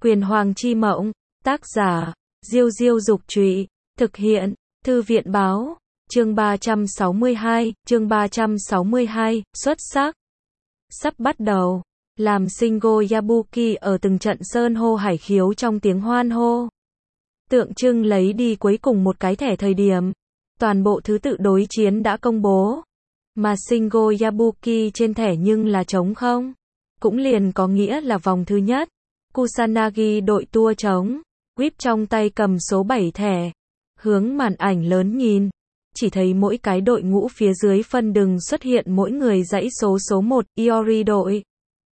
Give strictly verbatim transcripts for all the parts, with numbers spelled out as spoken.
Quyền Hoàng Chi Mộng, tác giả, Diêu Diêu Dục Trụy, thực hiện, Thư viện Báo, chương ba trăm sáu mươi hai, chương ba trăm sáu mươi hai, xuất sắc. Sắp bắt đầu, làm Shingo Yabuki ở từng trận sơn hô hải khiếu trong tiếng hoan hô. Tượng trưng lấy đi cuối cùng một cái thẻ thời điểm. Toàn bộ thứ tự đối chiến đã công bố. Mà Shingo Yabuki trên thẻ nhưng là trống không. Cũng liền có nghĩa là vòng thứ nhất. Kusanagi đội tua trống. Whip trong tay cầm số bảy thẻ. Hướng màn ảnh lớn nhìn. Chỉ thấy mỗi cái đội ngũ phía dưới phân đường xuất hiện mỗi người dãy số số một, Iori đội.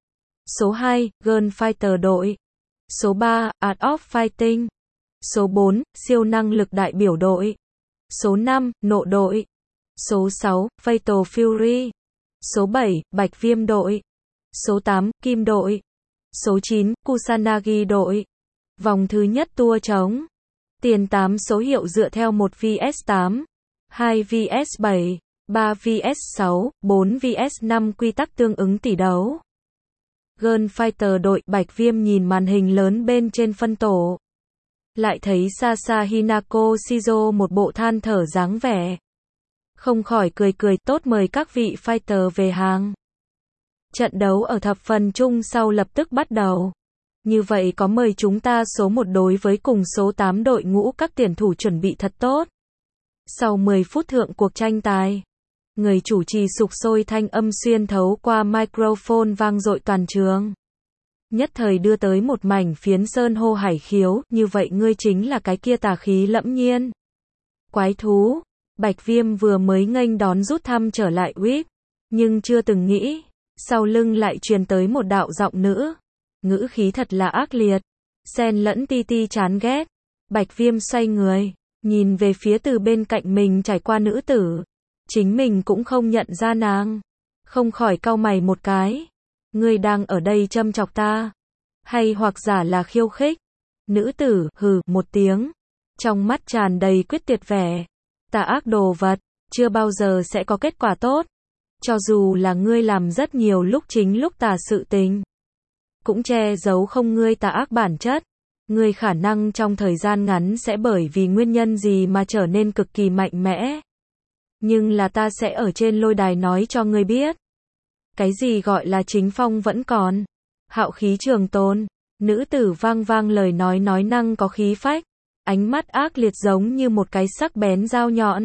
Số hai, Gunfighter đội. Số ba, Art of Fighting. Số bốn, siêu năng lực đại biểu đội. Số năm, nộ đội. Số sáu, Fatal Fury. Số bảy, Bạch Viêm đội. Số tám, Kim đội. Số chín, Kusanagi đội. Vòng thứ nhất tua trống. Tiền tám số hiệu dựa theo một vs tám, hai vs bảy, ba vs sáu, bốn vs năm quy tắc tương ứng tỷ đấu. Gunfighter đội Bạch Viêm nhìn màn hình lớn bên trên phân tổ. Lại thấy xa xa Hinako Shizo một bộ than thở dáng vẻ. Không khỏi cười cười, tốt, mời các vị fighter về hàng. Trận đấu ở thập phần chung sau lập tức bắt đầu. Như vậy có mời chúng ta số một đối với cùng số tám đội ngũ, các tuyển thủ chuẩn bị thật tốt. Sau mười phút thượng cuộc tranh tài, người chủ trì sục sôi thanh âm xuyên thấu qua microphone vang dội toàn trường. Nhất thời đưa tới một mảnh phiến sơn hô hải khiếu, như vậy ngươi chính là cái kia tà khí lẫm nhiên. Quái thú, Bạch Viêm vừa mới nghênh đón rút thăm trở lại Whip, nhưng chưa từng nghĩ, sau lưng lại truyền tới một đạo giọng nữ. Ngữ khí thật là ác liệt, xen lẫn ti ti chán ghét. Bạch Viêm xoay người, nhìn về phía từ bên cạnh mình trải qua nữ tử. Chính mình cũng không nhận ra nàng. Không khỏi cau mày một cái. Ngươi đang ở đây châm chọc ta? Hay hoặc giả là khiêu khích? Nữ tử, hừ, một tiếng. Trong mắt tràn đầy quyết tuyệt vẻ. Tà ác đồ vật, chưa bao giờ sẽ có kết quả tốt. Cho dù là ngươi làm rất nhiều lúc chính lúc tà sự tình, cũng che giấu không ngươi tà ác bản chất. Ngươi khả năng trong thời gian ngắn sẽ bởi vì nguyên nhân gì mà trở nên cực kỳ mạnh mẽ. Nhưng là ta sẽ ở trên lôi đài nói cho ngươi biết. Cái gì gọi là chính phong vẫn còn. Hạo khí trường tồn. Nữ tử vang vang lời nói nói năng có khí phách. Ánh mắt ác liệt giống như một cái sắc bén dao nhọn.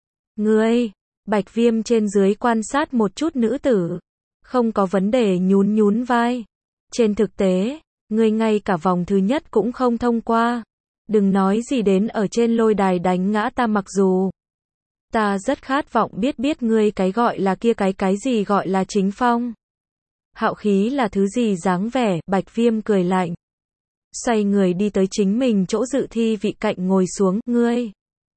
Ngươi, Bạch Viêm trên dưới quan sát một chút nữ tử. Không có vấn đề, nhún nhún vai. Trên thực tế, ngươi ngay cả vòng thứ nhất cũng không thông qua. Đừng nói gì đến ở trên lôi đài đánh ngã ta, mặc dù ta rất khát vọng biết biết ngươi cái gọi là kia cái cái gì gọi là chính phong. Hạo khí là thứ gì dáng vẻ, Bạch Viêm cười lạnh. Xoay người đi tới chính mình chỗ dự thi vị cạnh ngồi xuống, ngươi.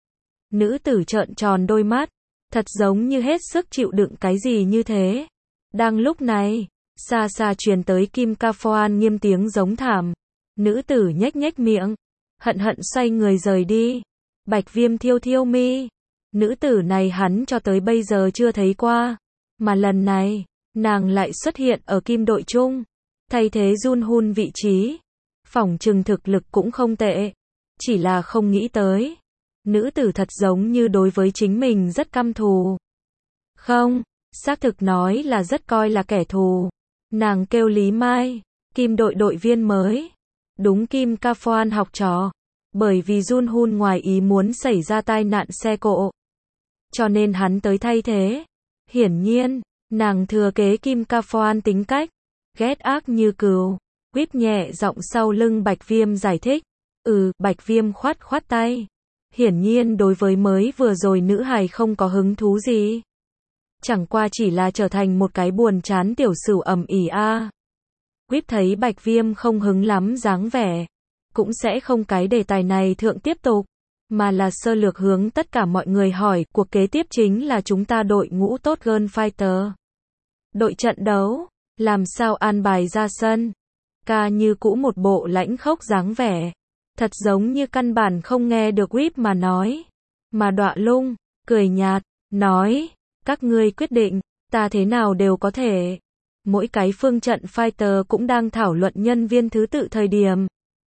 Nữ tử trợn tròn đôi mắt, thật giống như hết sức chịu đựng cái gì như thế. Đang lúc này, xa xa truyền tới Kim Ca Phoan nghiêm tiếng giống thảm. Nữ tử nhếch nhếch miệng, hận hận xoay người rời đi. Bạch Viêm thiêu thiêu mi. Nữ tử này hắn cho tới bây giờ chưa thấy qua. Mà lần này, nàng lại xuất hiện ở Kim đội chung. Thay thế Jun Hun vị trí. Phỏng chừng thực lực cũng không tệ. Chỉ là không nghĩ tới. Nữ tử thật giống như đối với chính mình rất căm thù. Không, xác thực nói là rất coi là kẻ thù. Nàng kêu Lý Mai, Kim đội đội viên mới. Đúng Kim Ca Phoan học trò. Bởi vì Jun Hun ngoài ý muốn xảy ra tai nạn xe cộ, cho nên hắn tới thay thế. Hiển nhiên, nàng thừa kế Kim Ca Phoan tính cách, ghét ác như cừu. Whip nhẹ giọng sau lưng Bạch Viêm giải thích. Ừ, Bạch Viêm khoát khoát tay. Hiển nhiên đối với mới vừa rồi nữ hài không có hứng thú gì. Chẳng qua chỉ là trở thành một cái buồn chán tiểu sửu ầm ĩ a. Whip thấy Bạch Viêm không hứng lắm dáng vẻ, cũng sẽ không cái đề tài này thượng tiếp tục, mà là sơ lược hướng tất cả mọi người hỏi, cuộc kế tiếp chính là chúng ta đội ngũ tốt Gunfighter. Đội trận đấu, làm sao an bài ra sân? Ca như cũ một bộ lãnh khốc dáng vẻ, thật giống như căn bản không nghe được Whip mà nói. Mà Đọa Lung, cười nhạt, nói, các ngươi quyết định, ta thế nào đều có thể. Mỗi cái phương trận fighter cũng đang thảo luận nhân viên thứ tự thời điểm,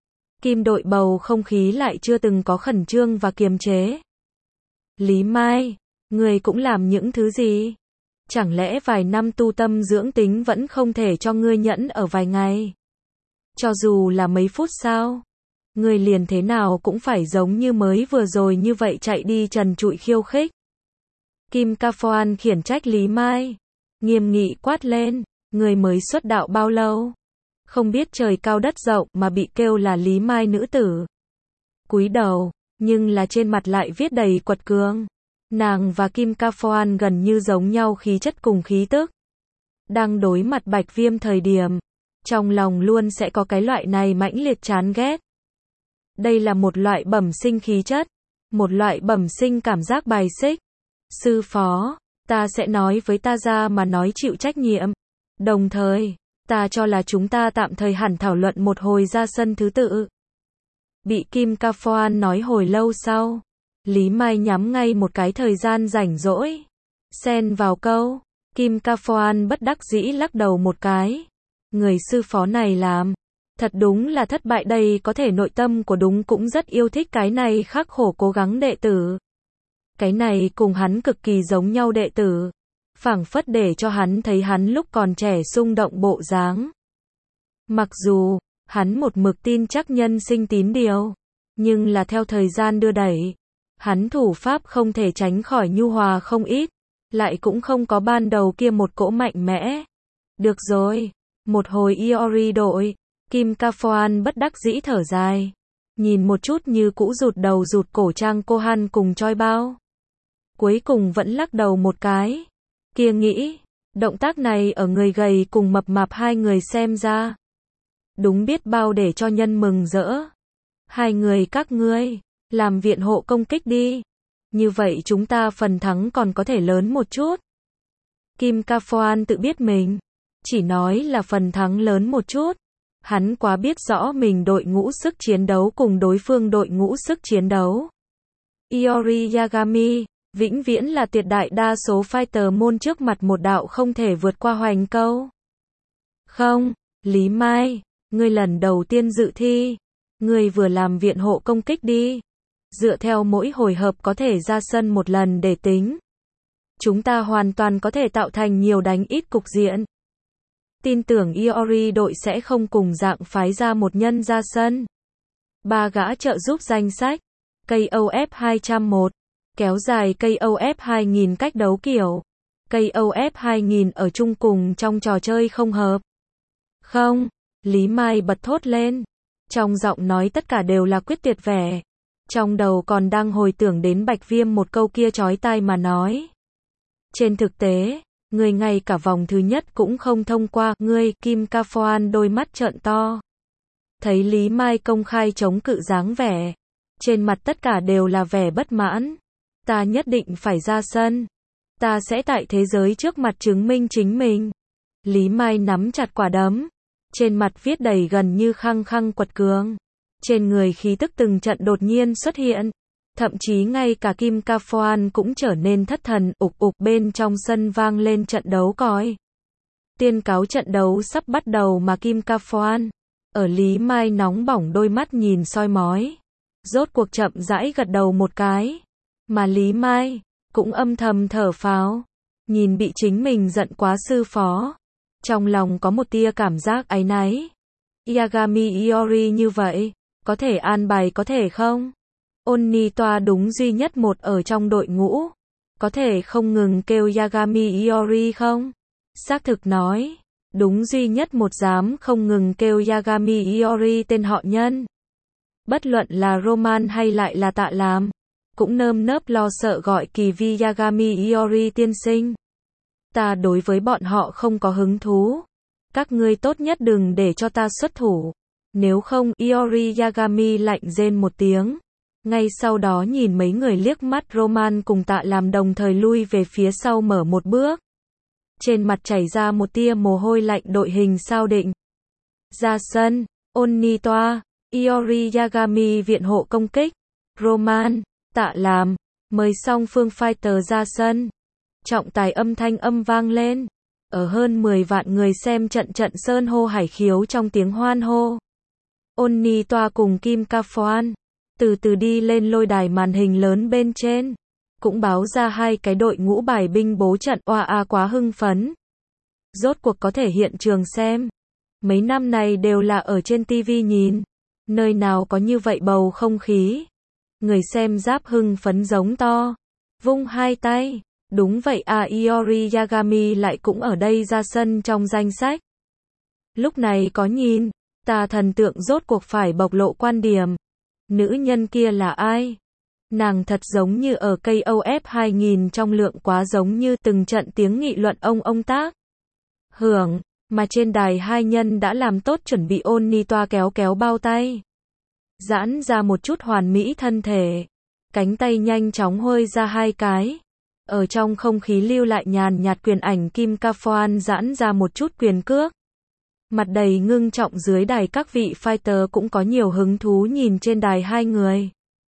Kim đội bầu không khí lại chưa từng có khẩn trương và kiềm chế. Lý Mai, người cũng làm những thứ gì? Chẳng lẽ vài năm tu tâm dưỡng tính vẫn không thể cho ngươi nhẫn ở vài ngày? Cho dù là mấy phút sao? Ngươi liền thế nào cũng phải giống như mới vừa rồi như vậy chạy đi trần trụi khiêu khích. Kim Ca Phoan khiển trách Lý Mai, nghiêm nghị quát lên, người mới xuất đạo bao lâu? Không biết trời cao đất rộng mà bị kêu là Lý Mai nữ tử. Cúi đầu, nhưng là trên mặt lại viết đầy quật cường. Nàng và Kim Ca Phoan gần như giống nhau khí chất cùng khí tức. Đang đối mặt Bạch Viêm thời điểm, trong lòng luôn sẽ có cái loại này mãnh liệt chán ghét. Đây là một loại bẩm sinh khí chất, một loại bẩm sinh cảm giác bài xích. Sư phó, ta sẽ nói với ta ra mà nói chịu trách nhiệm. Đồng thời, ta cho là chúng ta tạm thời hẳn thảo luận một hồi ra sân thứ tự. Bị Kim Ca Phoan nói hồi lâu sau, Lý Mai nhắm ngay một cái thời gian rảnh rỗi, xen vào câu. Kim Ca Phoan bất đắc dĩ lắc đầu một cái. Người sư phó này làm, thật đúng là thất bại đây, có thể nội tâm của đúng cũng rất yêu thích cái này khắc khổ cố gắng đệ tử. Cái này cùng hắn cực kỳ giống nhau đệ tử, phảng phất để cho hắn thấy hắn lúc còn trẻ xung động bộ dáng. Mặc dù, hắn một mực tin chắc nhân sinh tín điều, nhưng là theo thời gian đưa đẩy, hắn thủ pháp không thể tránh khỏi nhu hòa không ít, lại cũng không có ban đầu kia một cỗ mạnh mẽ. Được rồi, một hồi Iori đội, Kim Ca Phoan bất đắc dĩ thở dài, nhìn một chút như cũ rụt đầu rụt cổ Trang Cô Han cùng Choi Bao. Cuối cùng vẫn lắc đầu một cái. Kia nghĩ, động tác này ở người gầy cùng mập mạp hai người xem ra, đúng biết bao để cho nhân mừng rỡ. Hai người các ngươi, làm viện hộ công kích đi. Như vậy chúng ta phần thắng còn có thể lớn một chút. Kim Ca Phoan tự biết mình, chỉ nói là phần thắng lớn một chút. Hắn quá biết rõ mình đội ngũ sức chiến đấu cùng đối phương đội ngũ sức chiến đấu. Iori Yagami, vĩnh viễn là tuyệt đại đa số fighter môn trước mặt một đạo không thể vượt qua hoành câu. Không, Lý Mai, ngươi lần đầu tiên dự thi, ngươi vừa làm viện hộ công kích đi. Dựa theo mỗi hồi hợp có thể ra sân một lần để tính. Chúng ta hoàn toàn có thể tạo thành nhiều đánh ít cục diện. Tin tưởng Iori đội sẽ không cùng dạng phái ra một nhân ra sân. Ba gã trợ giúp danh sách. K O F hai không một. Kéo dài K O F hai nghìn cách đấu kiểu. K O F hai nghìn ở chung cùng trong trò chơi không hợp. Không, Lý Mai bật thốt lên. Trong giọng nói tất cả đều là quyết tuyệt vẻ. Trong đầu còn đang hồi tưởng đến Bạch Viêm một câu kia chói tai mà nói. Trên thực tế, ngươi ngay cả vòng thứ nhất cũng không thông qua, ngươi, Kim Ca Phoan đôi mắt trợn to. Thấy Lý Mai công khai chống cự dáng vẻ, trên mặt tất cả đều là vẻ bất mãn. Ta nhất định phải ra sân. Ta sẽ tại thế giới trước mặt chứng minh chính mình. Lý Mai nắm chặt quả đấm, trên mặt viết đầy gần như khăng khăng quật cường. Trên người khí tức từng trận đột nhiên xuất hiện. Thậm chí ngay cả Kim Ca Phoan cũng trở nên thất thần, ục ục bên trong sân vang lên trận đấu còi. Tiên cáo trận đấu sắp bắt đầu mà Kim Ca Phoan, ở Lý Mai nóng bỏng đôi mắt nhìn soi mói. Rốt cuộc chậm rãi gật đầu một cái. Mà Lý Mai, cũng âm thầm thở phào. Nhìn bị chính mình giận quá sư phó. Trong lòng có một tia cảm giác áy náy. Yagami Iori như vậy, có thể an bài có thể không? Onni Toa đúng duy nhất một ở trong đội ngũ. Có thể không ngừng kêu Yagami Iori không? Xác thực nói, đúng duy nhất một dám không ngừng kêu Yagami Iori tên họ nhân. Bất luận là Roman hay lại là Tạ Làm, cũng nơm nớp lo sợ gọi kỳ vi Yagami Iori tiên sinh. Ta đối với bọn họ không có hứng thú. Các ngươi tốt nhất đừng để cho ta xuất thủ. Nếu không, Iori Yagami lạnh rên một tiếng. Ngay sau đó nhìn mấy người liếc mắt Roman cùng Tạ Làm đồng thời lui về phía sau mở một bước. Trên mặt chảy ra một tia mồ hôi lạnh đội hình sao định. Ra sân, Onni Toa, Iori Yagami viện hộ công kích. Roman, Tạ Làm, mời song phương fighter ra sân. Trọng tài âm thanh âm vang lên. Ở hơn mười vạn người xem trận trận sơn hô hải khiếu trong tiếng hoan hô. Onni Toa cùng Kim Ka Phoan từ từ đi lên lôi đài màn hình lớn bên trên. Cũng báo ra hai cái đội ngũ bài binh bố trận. Oa a quá hưng phấn. Rốt cuộc có thể hiện trường xem. Mấy năm này đều là ở trên ti vi nhìn. Nơi nào có như vậy bầu không khí. Người xem giáp hưng phấn giống to. Vung hai tay. Đúng vậy à, Iori Yagami lại cũng ở đây ra sân trong danh sách. Lúc này có nhìn. Ta thần tượng rốt cuộc phải bộc lộ quan điểm. Nữ nhân kia là ai? Nàng thật giống như ở ca o ép hai nghìn trong lượng quá giống như từng trận tiếng nghị luận ông ông tác. Hưởng, mà trên đài hai nhân đã làm tốt chuẩn bị. Onni Toa kéo kéo bao tay. Giãn ra một chút hoàn mỹ thân thể. Cánh tay nhanh chóng hơi ra hai cái. Ở trong không khí lưu lại nhàn nhạt quyền ảnh. Kim Ka Phoan giãn ra một chút quyền cước. Mặt đầy ngưng trọng dưới đài, các vị fighter cũng có nhiều hứng thú nhìn trên đài hai người.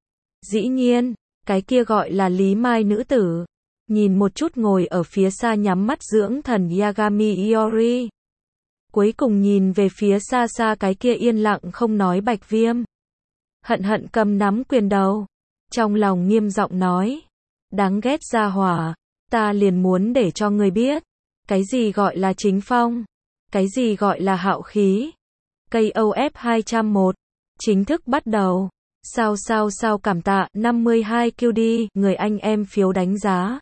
Dĩ nhiên, cái kia gọi là Lý Mai nữ tử. Nhìn một chút ngồi ở phía xa nhắm mắt dưỡng thần Yagami Iori. Cuối cùng nhìn về phía xa xa cái kia yên lặng không nói Bạch Viêm. Hận hận cầm nắm quyền đầu. Trong lòng nghiêm giọng nói. Đáng ghét gia hỏa. Ta liền muốn để cho ngươi biết. Cái gì gọi là chính phong. Cái gì gọi là hạo khí. ca o ép hai không một. Chính thức bắt đầu. Sao sao sao cảm tạ năm mươi hai Q D người anh em phiếu đánh giá.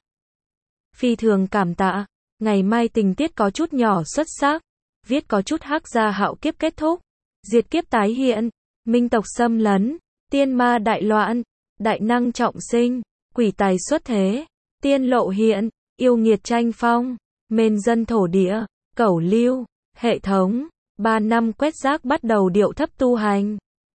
Phi thường cảm tạ. Ngày mai tình tiết có chút nhỏ xuất sắc. Viết có chút hắc gia hạo kiếp kết thúc. Diệt kiếp tái hiện. Minh tộc xâm lấn. Tiên ma đại loạn. Đại năng trọng sinh. Quỷ tài xuất thế. Tiên lộ hiện. Yêu nghiệt tranh phong. Mền dân thổ địa. Cẩu lưu. Hệ thống. ba năm quét rác bắt đầu điệu thấp tu hành.